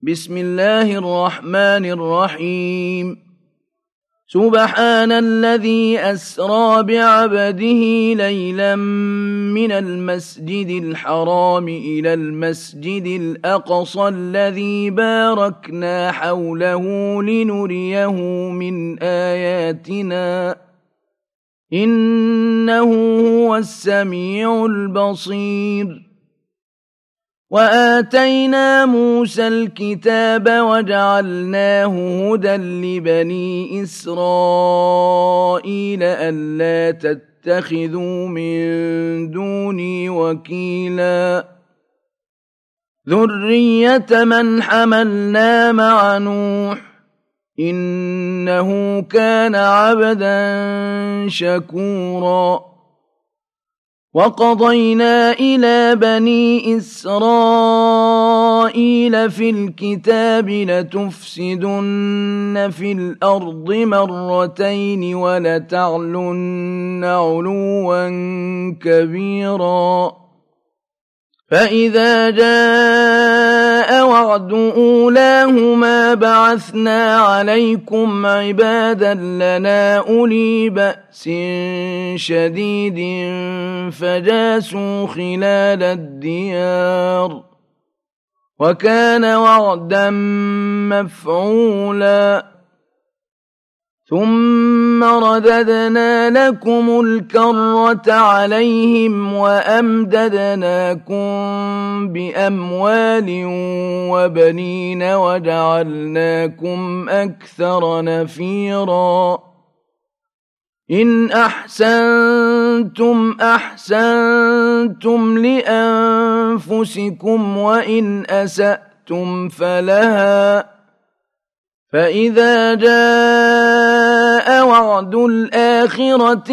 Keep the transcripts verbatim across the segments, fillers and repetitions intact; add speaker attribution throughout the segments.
Speaker 1: بسم الله الرحمن الرحيم سبحان الذي أسرى بعبده ليلا من المسجد الحرام إلى المسجد الأقصى الذي باركنا حوله لنريه من آياتنا إنه هو السميع البصير وآتينا موسى الكتاب وجعلناه هدى لبني إسرائيل ألا تتخذوا من دوني وكيلا ذرية من حملنا مع نوح إنه كان عبدا شكورا وقضينا إلى بني إسرائيل في الكتاب لتفسدن في الأرض مرتين ولتعلن علوا كبيرا فإذا جاء وعد أولاهما بعثنا عليكم عبادا لنا أولي بأس شديد فجاسوا خلال الديار وكان وعدا مفعولا ثم رددنا لكم الكرة عليهم وأمددناكم بأموال وبنين وجعلناكم أكثر نفيرا إن أحسنتم أحسنتم لأنفسكم وإن أسأتم فلها فإذا جاء وعد الآخرة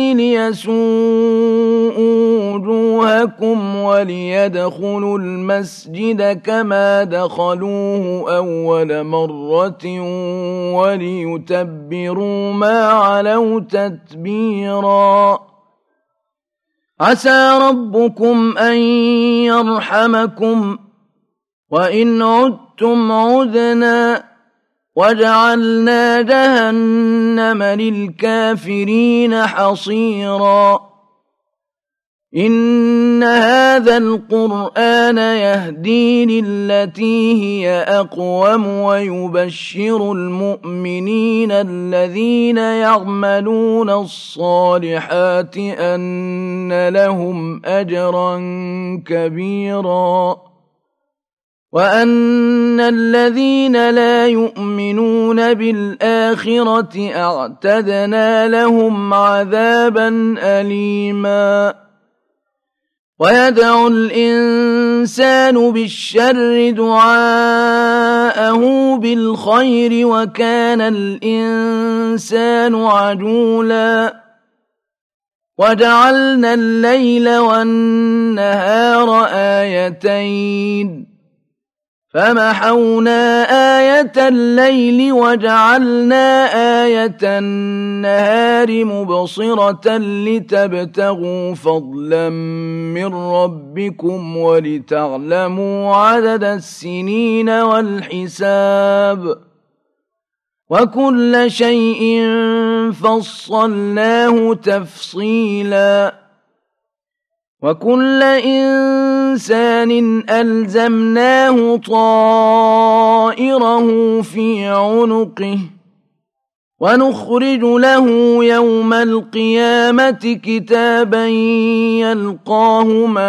Speaker 1: ليسوءوا وجوهكم وليدخلوا المسجد كما دخلوه أول مرة وليتبروا ما علوا تتبيرا عسى ربكم أن يرحمكم وإن عدتم عدنا وجعلنا جهنم للكافرين حصيرا إن هذا القرآن يهدي للتي هي أقوم ويبشر المؤمنين الذين يعملون الصالحات أن لهم أجرا كبيرا وأن الذين لا يؤمنون بالآخرة أعتدنا لهم عذابا أليما ويدعو الإنسان بالشر دعاءه بالخير وكان الإنسان عجولا وجعلنا الليل والنهار آيتين فمحونا آية الليل وجعلنا آية النهار مبصرة لتبتغوا فضلا من ربكم ولتعلموا عدد السنين والحساب وكل شيء فصلناه تفصيلا وكل إنسان ألزمناه طائره في عنقه ونخرج له يوم القيامة كتابا يلقاه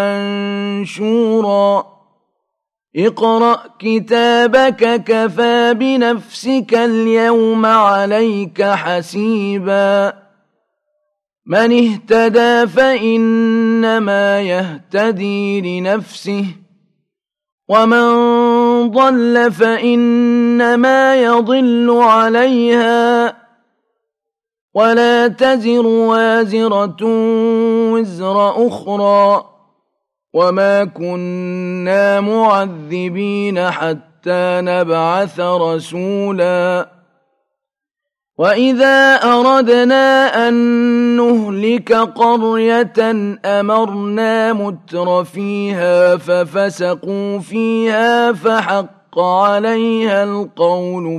Speaker 1: منشورا اقرأ كتابك كفى بنفسك اليوم عليك حسيبا من اهتدى فإنما يهتدي لنفسه ومن ضل فإنما يضل عليها ولا تزر وازرة وزر أخرى وما كنا معذبين حتى نبعث رسولا وإذا أردنا أن نهلك قرية أمرنا متر فيها ففسقوا فيها فحق فحق عليها القول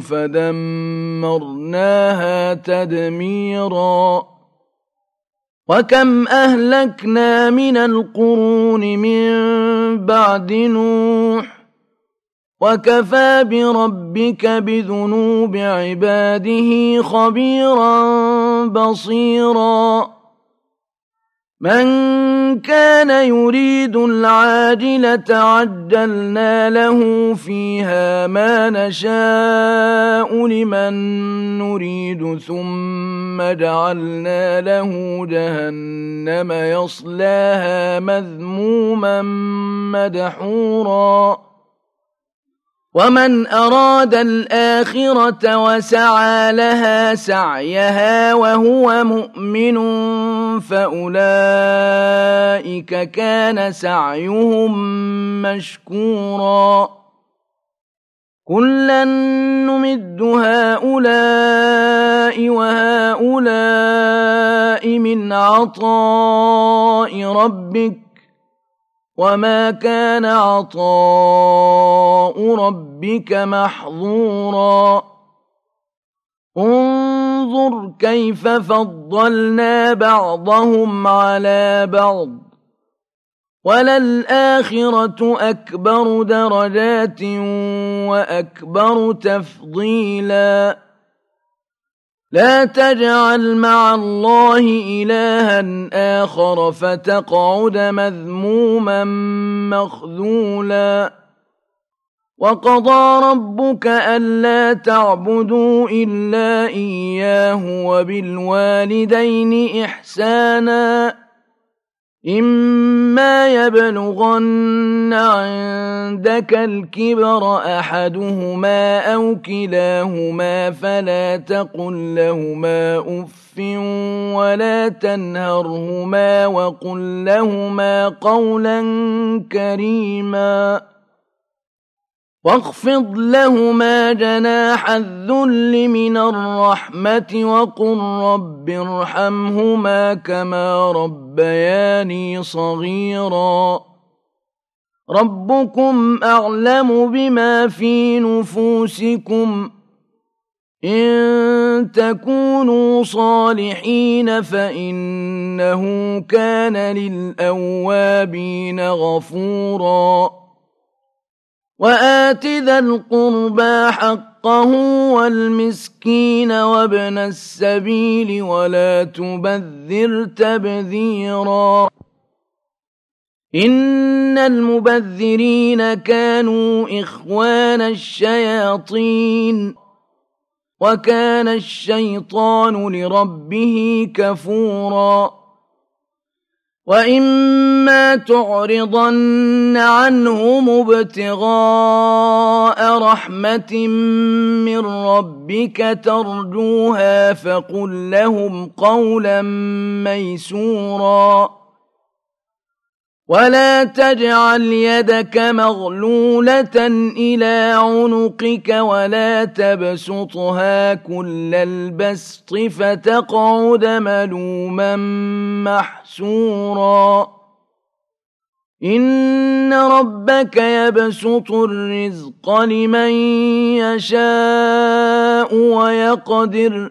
Speaker 1: فدمرناها تدميرا وكم أهلكنا من القرون من بعد نوح وكفى بربك بذنوب عباده خبيرا بصيرا من كان يريد العاجلة عجلنا له فيها ما نشاء لمن نريد ثم جعلنا له جهنم يصلاها مذموما مدحورا ومن أراد الآخرة وسعى لها سعيها وهو مؤمن فأولئك كان سعيهم مشكورا كلا نمد هؤلاء وهؤلاء من عطاء ربك وما كان عطاء ربك محظورا انظر كيف فضلنا بعضهم على بعض وللآخرة أكبر درجات وأكبر تفضيلا لا تجعل مع الله إلها آخر فتقعد مذموما مخذولا وقضى ربك ألا تعبدوا إلا إياه وبالوالدين إحسانا إما يبلغن عندك الكبر أحدهما أو كلاهما فلا تقل لهما أف ولا تنهرهما وقل لهما قولا كريما واخفض لهما جناح الذل من الرحمة وقل رب ارحمهما كما ربياني صغيرا ربكم أعلم بما في نفوسكم إن تكونوا صالحين فإنه كان للأوابين غفورا وآت ذا القربى حقه والمسكين وابن السبيل ولا تبذر تبذيرا إن المبذرين كانوا إخوان الشياطين وكان الشيطان لربه كفورا وإما تعرضن عنهم ابتغاء رحمة من ربك ترجوها فقل لهم قولا ميسورا ولا تجعل يدك مغلولة إلى عنقك ولا تبسطها كل البسط فتقعد ملوما محسورا إن ربك يبسط الرزق لمن يشاء ويقدر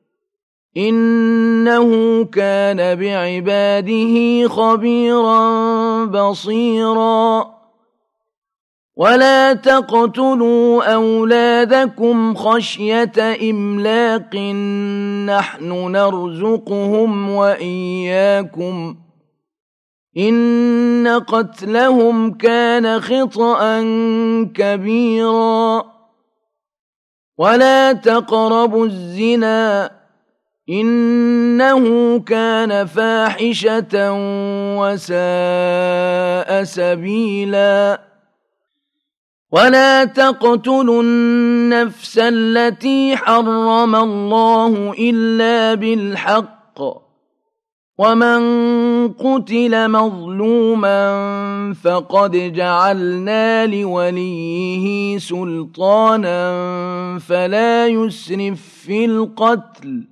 Speaker 1: إنه كان بعباده خبيرا بصيرا ولا تقتلوا أولادكم خشية إملاق نحن نرزقهم وإياكم إن قتلهم كان خطأ كبيرا ولا تقربوا الزنا إنه كان فاحشة وساء سبيلا ولا تقتلوا النفس التي حرم الله إلا بالحق ومن قتل مظلوما فقد جعلنا لوليه سلطانا فلا يسرف في القتل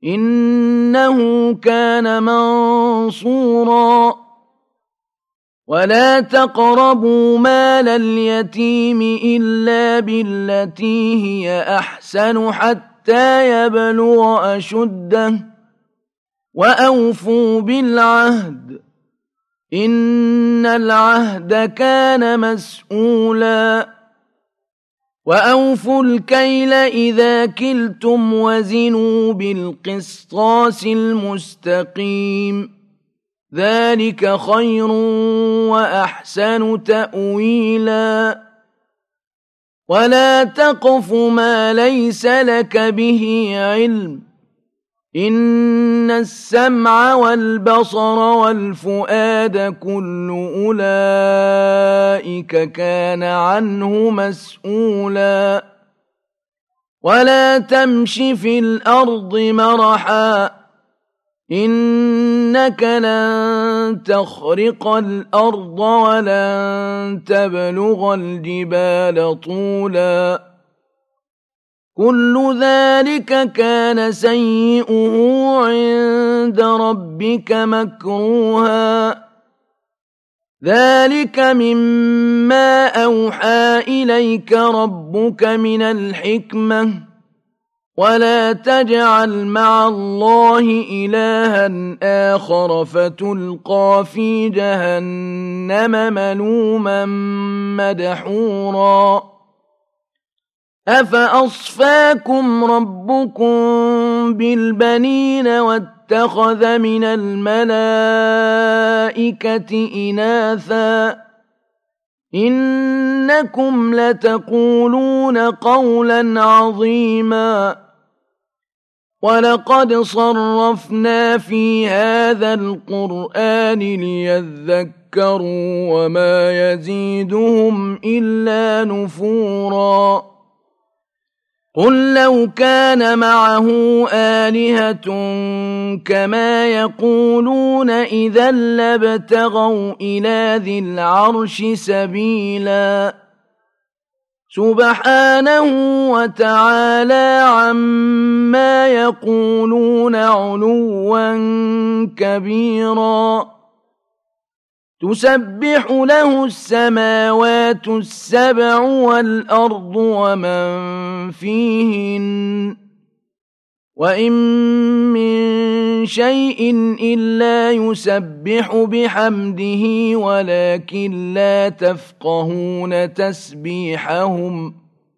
Speaker 1: إنه كان منصورا ولا تقربوا مال اليتيم إلا بالتي هي أحسن حتى يبلغ أشده وأوفوا بالعهد إن العهد كان مسؤولا وأوفوا الكيل إذا كلتم وزنوا بالقسطاس المستقيم ذلك خير وأحسن تأويلا ولا تقف ما ليس لك به علم إن السمع والبصر والفؤاد كل أولئك كان عنه مسؤولا ولا تمش في الأرض مرحا إنك لن تخرق الأرض ولن تبلغ الجبال طولا كل ذلك كان سيئه عند ربك مكروها ذلك مما أوحى إليك ربك من الحكمة ولا تجعل مع الله إلها آخر فتلقى في جهنم ملوما مدحورا أفأصفاكم ربكم بالبنين واتخذ من الملائكة إناثا إنكم لتقولون قولا عظيما ولقد صرفنا في هذا القرآن ليذكروا وما يزيدهم إلا نفورا قل لو كان معه آلهة كما يقولون إذا لابتغوا إلى ذي العرش سبيلا سبحانه وتعالى عما يقولون علوا كبيرا تسبح له السماوات السبع والأرض ومن فيهن وإن من شيء إلا يسبح بحمده ولكن لا تفقهون تسبيحهم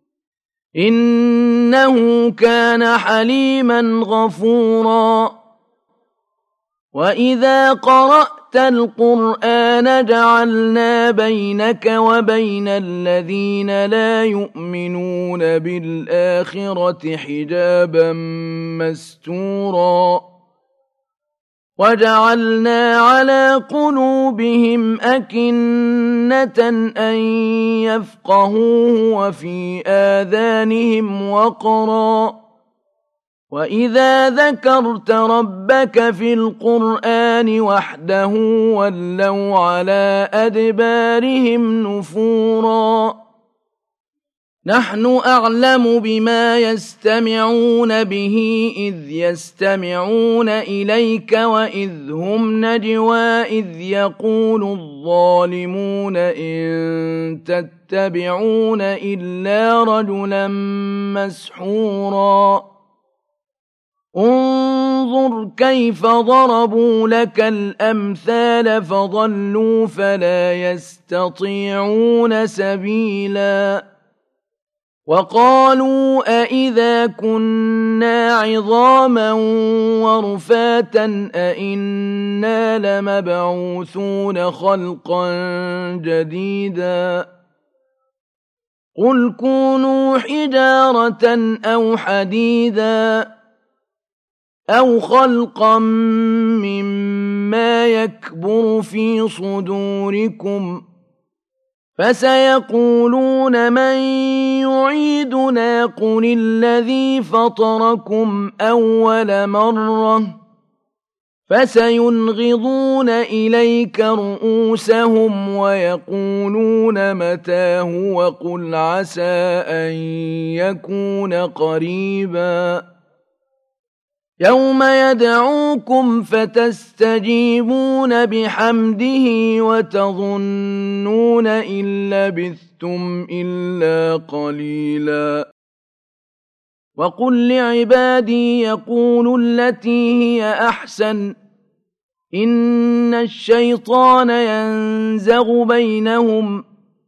Speaker 1: إنه كان حليما غفورا وإذا قرأت القرآن جعلنا بينك وبين الذين لا يؤمنون بالآخرة حجابا مستورا وجعلنا على قلوبهم أكنة أن يفقهوه وفي آذانهم وقرا وإذا ذكرت ربك في القرآن وحده ولوا على أدبارهم نفورا نحن أعلم بما يستمعون به إذ يستمعون إليك وإذ هم نجوى إذ يقول الظالمون إن تتبعون إلا رجلا مسحورا انظر كيف ضربوا لك الأمثال فضلوا فلا يستطيعون سبيلا وقالوا أئذا كنا عظاما ورفاتا أئنا لمبعوثون خلقا جديدا قل كونوا حجارة أو حديدا أو خلقا مما يكبر في صدوركم فسيقولون من يعيدنا قل الذي فطركم أول مرة فسينغضون إليك رؤوسهم ويقولون متاه وقل عسى أن يكون قريبا يوم يدعوكم فتستجيبون بحمده وتظنون إن لبثتم إلا قليلا وقل لعبادي يقولوا التي هي أحسن إن الشيطان ينزغ بينهم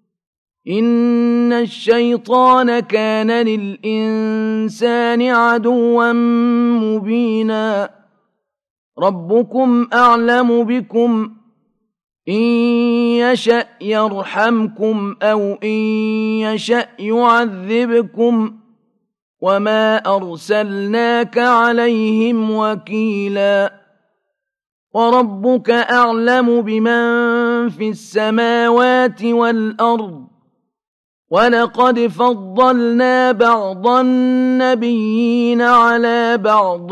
Speaker 1: إن الشيطان كان للإنسان عدوا مبينا ربكم أعلم بكم إن يشأ يرحمكم أو إن يشأ يعذبكم وما أرسلناك عليهم وكيلا وربك أعلم بمن في السماوات والأرض ولقد فضلنا بعض النبيين على بعض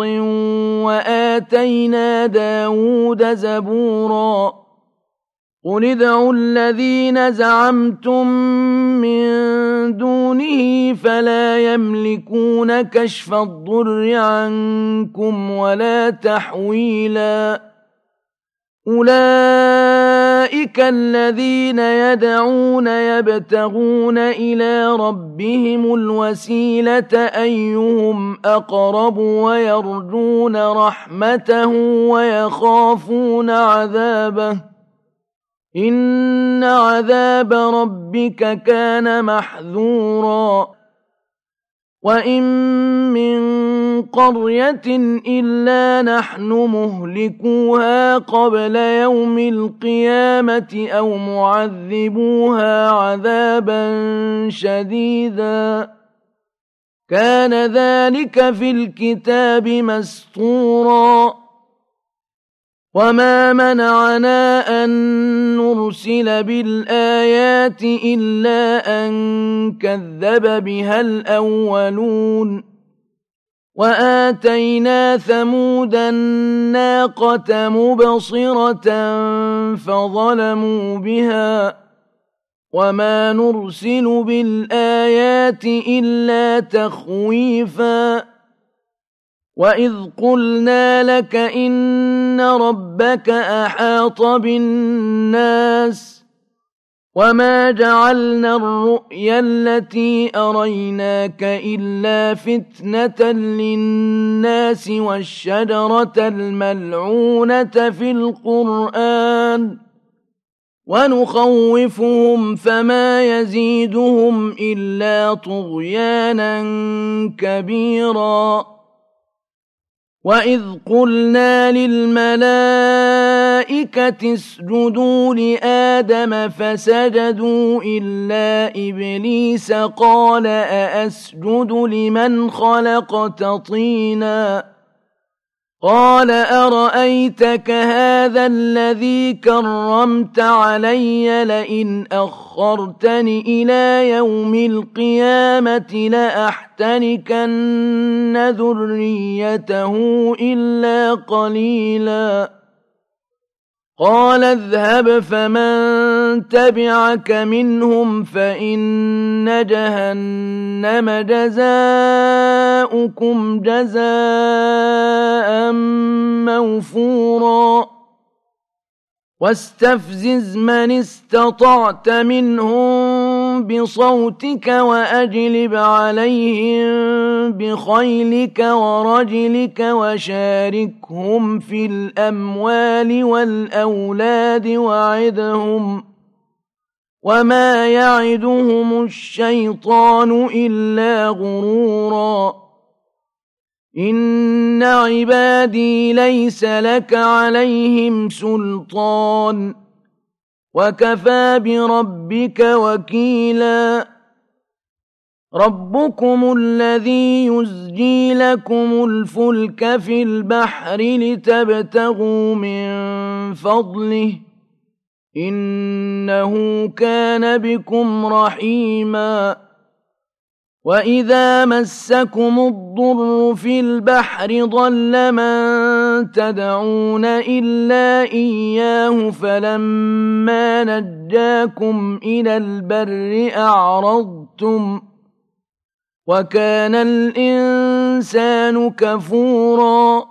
Speaker 1: وآتينا داود زبورا قل ادعوا الذين زعمتم من دونه فلا يملكون كشف الضر عنكم ولا تحويلا أولئك الذين يدعون يبتغون إلى ربهم الوسيلة أيهم أقرب ويرجون رحمته ويخافون عذابه إن عذاب ربك كان محذورا وإن من قرية إلا نحن مهلكوها قبل يوم القيامة أو معذبوها عذابا شديدا كان ذلك في الكتاب مسطورا وما منعنا أن نرسل بالآيات إلا أن كذب بها الأولون وآتينا ثمود الناقة مبصرة فظلموا بها وما نرسل بالآيات إلا تخويفا وإذ قلنا لك إن ربك أحاط بالناس وما جعلنا الرؤيا التي أريناك إلا فتنة للناس والشجرة الملعونة في القرآن ونخوفهم فما يزيدهم إلا طغيانا كبيرا وإذ قلنا للملائكة اسجدوا لآدم فسجدوا إلا إبليس قال أأسجد لمن خلقت طينا قال أرأيتك هذا الذي كرمت علي لئن أخرتني إلى يوم القيامة لأحتنكن ذريته إلا قليلا قال اذهب فمن تبعك منهم فإن جهنم جزاؤكم جزاء موفورا واستفزز من استطعت منهم بصوتك وأجلب عليهم بخيلك ورجلك وشاركهم في الأموال والأولاد وعدهم وما يعدهم الشيطان إلا غرورا إن عبادي ليس لك عليهم سلطان وكفى بربك وكيلا ربكم الذي يزجي لكم الفلك في البحر لتبتغوا من فضله إنه كان بكم رحيما وإذا مسكم الضر في البحر ضل من تدعون إلا إياه فلما نجاكم إلى البر أعرضتم وكان الإنسان الإنسان كفورا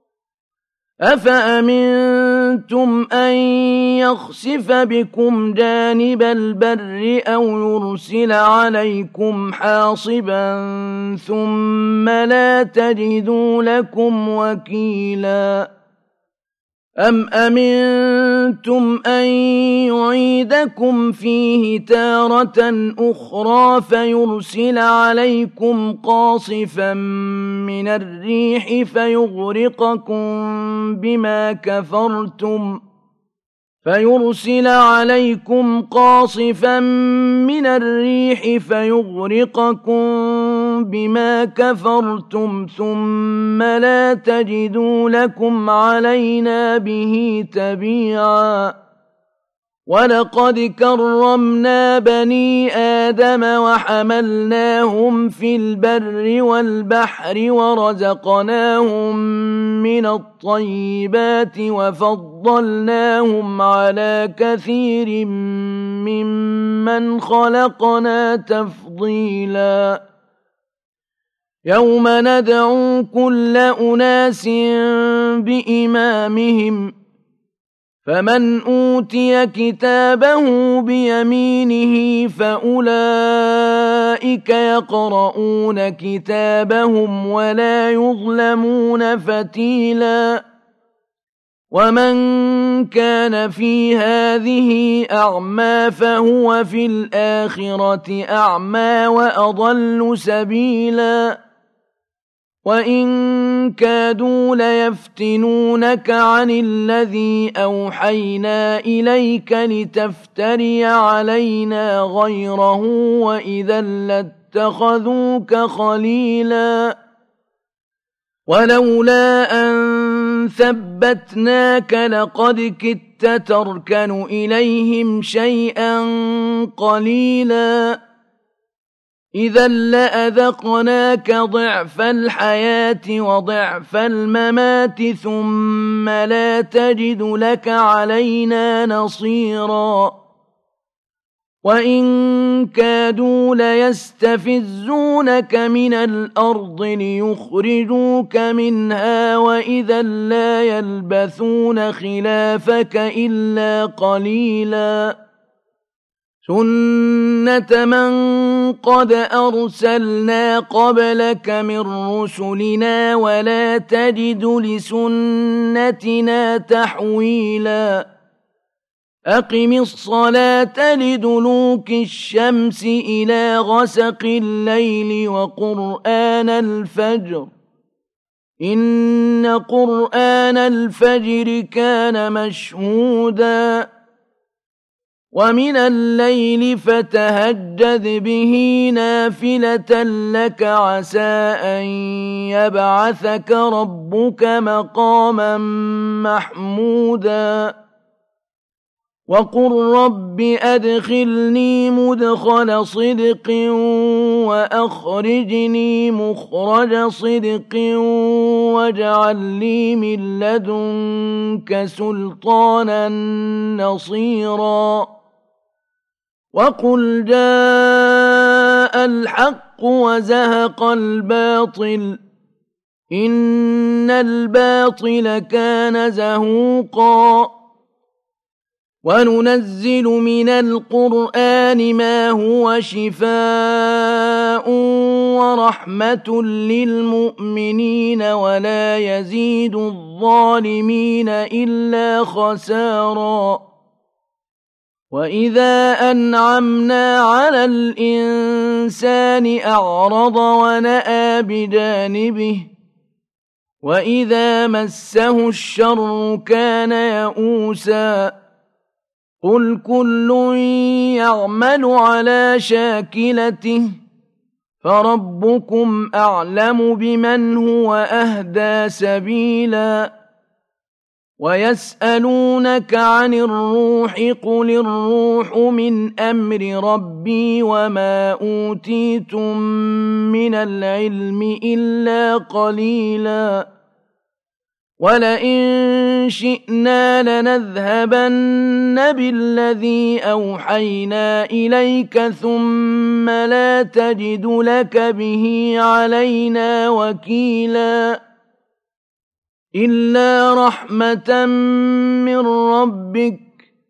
Speaker 1: أفأمنتم أن يخسف بكم جانب البر أو يرسل عليكم حاصبا ثم لا تجدوا لكم وكيلا أم أمنتم أن يعيدكم فيه تارة أخرى فيرسل عليكم قاصفا من الريح فيغرقكم بما كفرتم فيرسل عليكم قاصفا من الريح فيغرقكم بما كفرتم ثم لا تجدوا لكم علينا به تبيعا ولقد كرمنا بني آدم وحملناهم في البر والبحر ورزقناهم من الطيبات وفضلناهم على كثير ممن خلقنا تفضيلا يوم ندعو كل أناس بإمامهم فمن أوتي كتابه بيمينه فأولئك يقرؤون كتابهم ولا يظلمون فتيلا ومن كان في هذه أعمى فهو في الآخرة أعمى وأضل سبيلا وإن كادوا ليفتنونك عن الذي أوحينا إليك لتفتري علينا غيره وإذا لاتخذوك خليلا ولولا أن ثبتناك لقد كدت تركن إليهم شيئا قليلا إذا لأذقناك ضعف الحياة وضعف الممات ثم لا تجد لك علينا نصيرا وإن كادوا ليستفزونك من الأرض ليخرجوك منها وإذا لا يلبثون خلافك إلا قليلا سنة من قد أرسلنا قبلك من رسلنا ولا تجد لسنتنا تحويلا أقم الصلاة لدلوك الشمس إلى غسق الليل وقرآن الفجر إن قرآن الفجر كان مشهودا ومن الليل فتهجد به نافلة لك عسى أن يبعثك ربك مقاما محمودا وقل رب أدخلني مدخل صدق وأخرجني مخرج صدق واجعل لي من لدنك سلطانا نصيرا وقل جاء الحق وزهق الباطل إن الباطل كان زهوقا وننزل من القرآن ما هو شفاء ورحمة للمؤمنين ولا يزيد الظالمين إلا خسارا وإذا أنعمنا على الإنسان أعرض ونأى بجانبه وإذا مسه الشر كان يئوسا قل كل يعمل على شاكلته فربكم أعلم بمن هو أهدى سبيلا ويسألونك عن الروح قل الروح من أمر ربي وما أوتيتم من العلم إلا قليلا وَلَئِن شِئْنَا لَنَذْهَبَنَّ بِالَّذِي أَوْحَيْنَا إِلَيْكَ ثُمَّ لَا تَجِدُ لَكَ بِهِ عَلَيْنَا وَكِيلًا إِلَّا رَحْمَةً مِّن رَّبِّكَ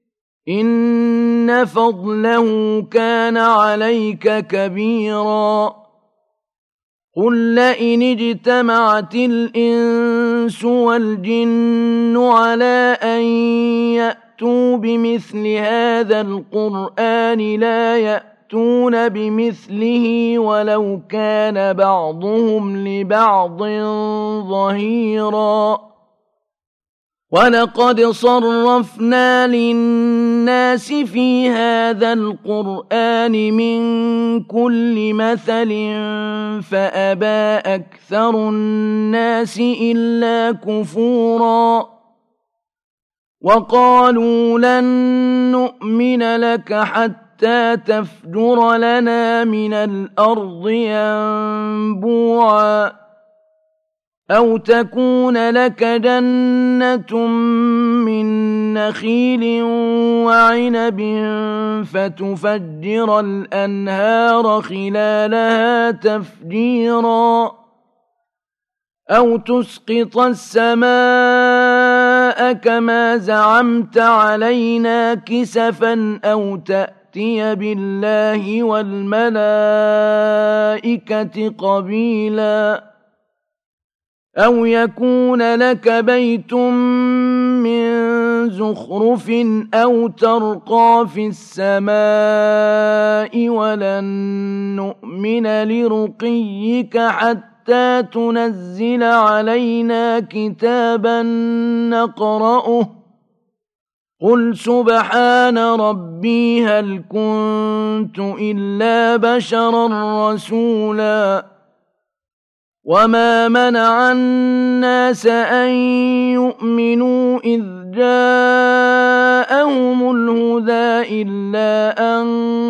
Speaker 1: إِنَّ فَضْلَهُ كَانَ عَلَيْكَ كَبِيرًا قُل لَّئِنِ اجْتَمَعَتِ الْإِنسُ وَالْجِنُّ عَلَىٰ أَن يَأْتُوا بِمِثْلِ هَٰذَا الْقُرْآنِ لَا يَأْتُونَ بِمِثْلِهِ وَلَوْ كَانَ بَعْضُهُمْ لِبَعْضٍ ظَهِيرًا وَلَقَدْ صَرَّفْنَا لِلنَّاسِ فِي هَٰذَا الْقُرْآنِ مِن كُلِّ مَثَلٍ فَأَبَىٰ أَكْثَرُ النَّاسِ إِلَّا كُفُورًا وَقَالُوا لَن نُّؤْمِنَ لَكَ حَتَّىٰ تَفْجُرَ لَنَا مِنَ الْأَرْضِ يَنبُوعًا أَوْ تَكُونَ لَكَ جَنَّةٌ مِّن نَّخِيلٍ وَعِنَبٍ فَتُفَجِّرَ الْأَنْهَارَ خِلَالَهَا تَفْجِيرًا أَوْ تُسْقِطَ السَّمَاءَ كَمَا زَعَمْتَ عَلَيْنَا كِسَفًا أَوْ تَأْتِيَ بِاللَّهِ وَالْمَلَائِكَةِ قَبِيلًا أَوْ يَكُونَ لَكَ بَيْتٌ مِّن زُخْرُفٍ أَوْ تَرْقَىٰ فِي السَّمَاءِ وَلَن نُّؤْمِنَ لِرُقِيِّكَ حَتَّىٰ تُنَزِّلَ عَلَيْنَا كِتَابًا نَّقْرَؤُهُ قُلْ سُبْحَانَ رَبِّي هَلْ كُنتُ إِلَّا بَشَرًا رَّسُولًا وَمَا مَنَعَ النَّاسَ أَن يُؤْمِنُوا إِذْ جَاءَهُمُ الْهُدَىٰ إِلَّا أَن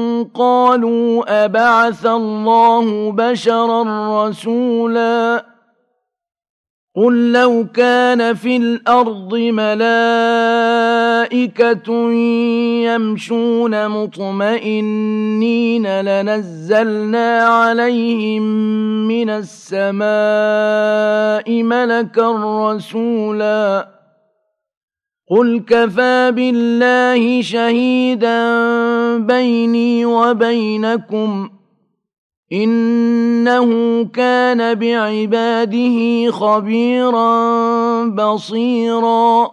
Speaker 1: قَالُوا أَبَعَثَ اللَّهُ بَشَرًا رَّسُولًا قُل لَّوْ كَانَ فِي الْأَرْضِ مَلَائِكَةٌ يَمْشُونَ مُطْمَئِنِّينَ لَنَزَّلْنَا عَلَيْهِم مِّنَ السَّمَاءِ مَلَكًا رَّسُولًا قُلْ كَفَىٰ بِاللَّهِ شَهِيدًا بَيْنِي وَبَيْنَكُمْ إِنَّهُ كَانَ بِعِبَادِهِ خَبِيرًا بَصِيرًا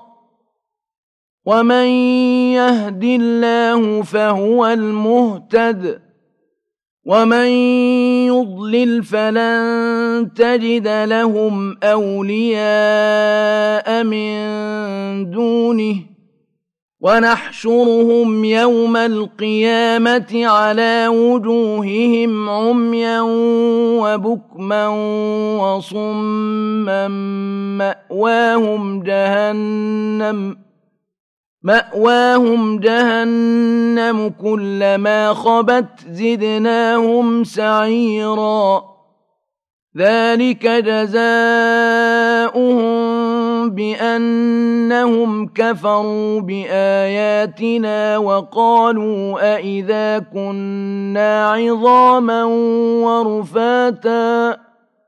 Speaker 1: وَمَن يَهْدِ اللَّهُ فَهُوَ الْمُهْتَدِ وَمَن يُضْلِلْ فَلَن تَجِدَ لَهُمْ أَوْلِيَاءَ مِن دُونِهِ وَنَحْشُرُهُمْ يَوْمَ الْقِيَامَةِ عَلَىٰ وُجُوهِهِمْ عُمْيًا وَبُكْمًا وَصُمًّا مَّأْوَاهُمْ جَهَنَّمُ مَأْوَاهُمْ جَهَنَّمُ كُلَّمَا خَبَتْ زِدْنَاهُمْ سَعِيرًا ذَٰلِكَ جَزَاؤُهُم بِأَنَّهُمْ كَفَرُوا بِآيَاتِنَا وَقَالُوا أَإِذَا كُنَّا عِظَامًا وَرُفَاتًا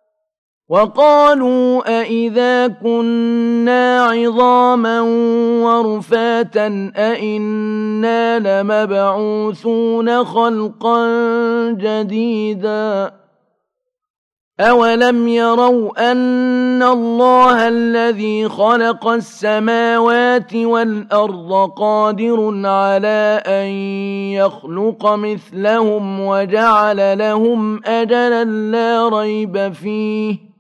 Speaker 1: وَقَالُوا أَإِذَا كُنَّا عِظَامًا وَرُفَاتًا أَإِنَّا لَمَبْعُوثُونَ خَلْقًا جَدِيدًا أَوَلَمْ يَرَوْا أَنَّ اللَّهَ الَّذِي خَلَقَ السَّمَاوَاتِ وَالْأَرْضَ قَادِرٌ عَلَىٰ أَن يَخْلُقَ مِثْلَهُمْ وَجَعَلَ لَهُمْ أَجَلًا لَّا رَيْبَ فِيهِ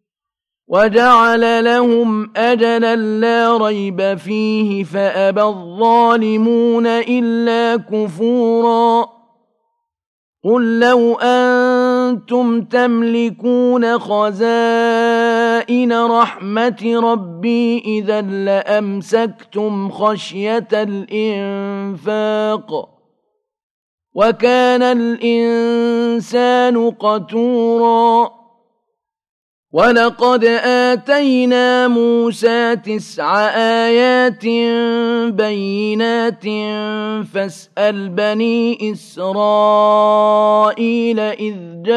Speaker 1: وَجَعَلَ لَهُمْ أَجَلًا لَّا رَيْبَ فِيهِ فَأَبَى الظَّالِمُونَ إِلَّا كُفُورًا قُل لَّوْ أَنتُمْ تَمْلِكُونَ خَزَائِنَ رَحْمَةِ رَبِّي إِذًا لَّأَمْسَكْتُمْ خَشْيَةَ الْإِنفَاقِ وَكَانَ الْإِنسَانُ قَتُورًا ولقد آتينا موسى تسع آيات بينات فاسأل بني إسرائيل إذ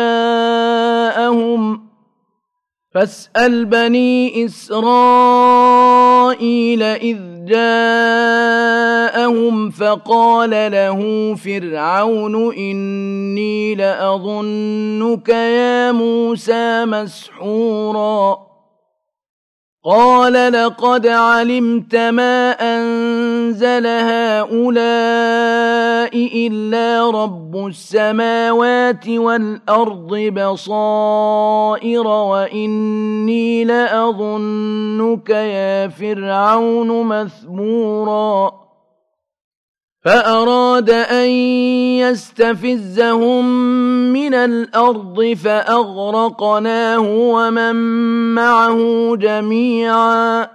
Speaker 1: جاءهم فاسأل بني إسرائيل إذ جاءهم فقال له فرعون إني لأظنك يا موسى مسحورا قال لقد علمت ما أنزل هؤلاء إلا رب السماوات والأرض بصائر وإني لأظنك يا فرعون مثبورا فأراد أن يستفزهم من الأرض فأغرقناه ومن معه جميعا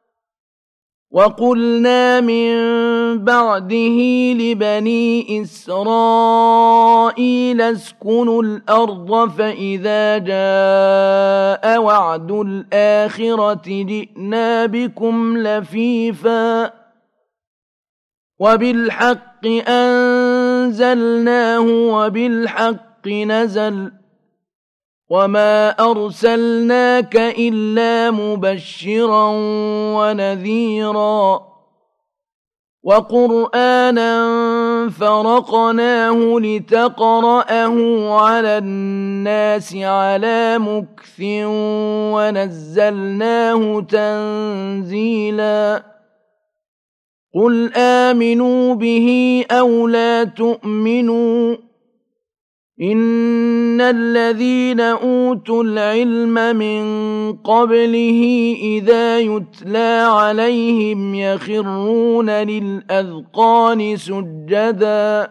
Speaker 1: وقلنا من بعده لبني إسرائيل اسكنوا الأرض فإذا جاء وعد الآخرة جئنا بكم لفيفا وبالحق أنزلناه وبالحق نزل وما أرسلناك إلا مبشرا ونذيرا وقرآنا فرقناه لتقرأه على الناس على مكث ونزلناه تنزيلا قل آمنوا به أو لا تؤمنوا إن الذين أوتوا العلم من قبله إذا يتلى عليهم يخرون للأذقان سجدا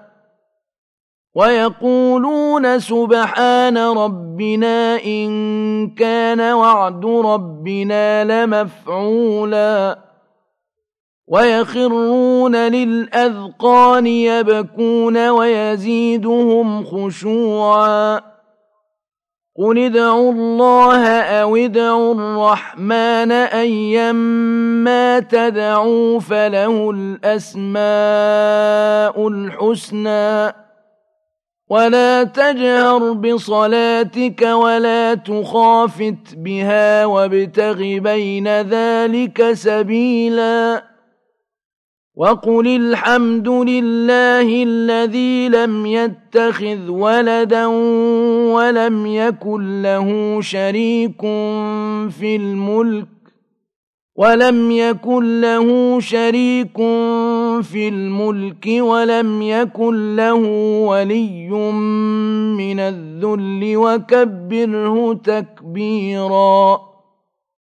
Speaker 1: ويقولون سبحان ربنا إن كان وعد ربنا لمفعولا ويخرون للأذقان يبكون ويزيدهم خشوعا قل ادعوا الله أو ادعوا الرحمن أيما تدعوا فله الأسماء الحسنى ولا تجهر بصلاتك ولا تخافت بها وابتغ بين ذلك سبيلا وقل الحمد لله الذي لم يتخذ ولدا ولم يكن له شريك في الملك ولم يكن له شريك في الملك ولم يكن له ولي من الذل وكبره تكبيرا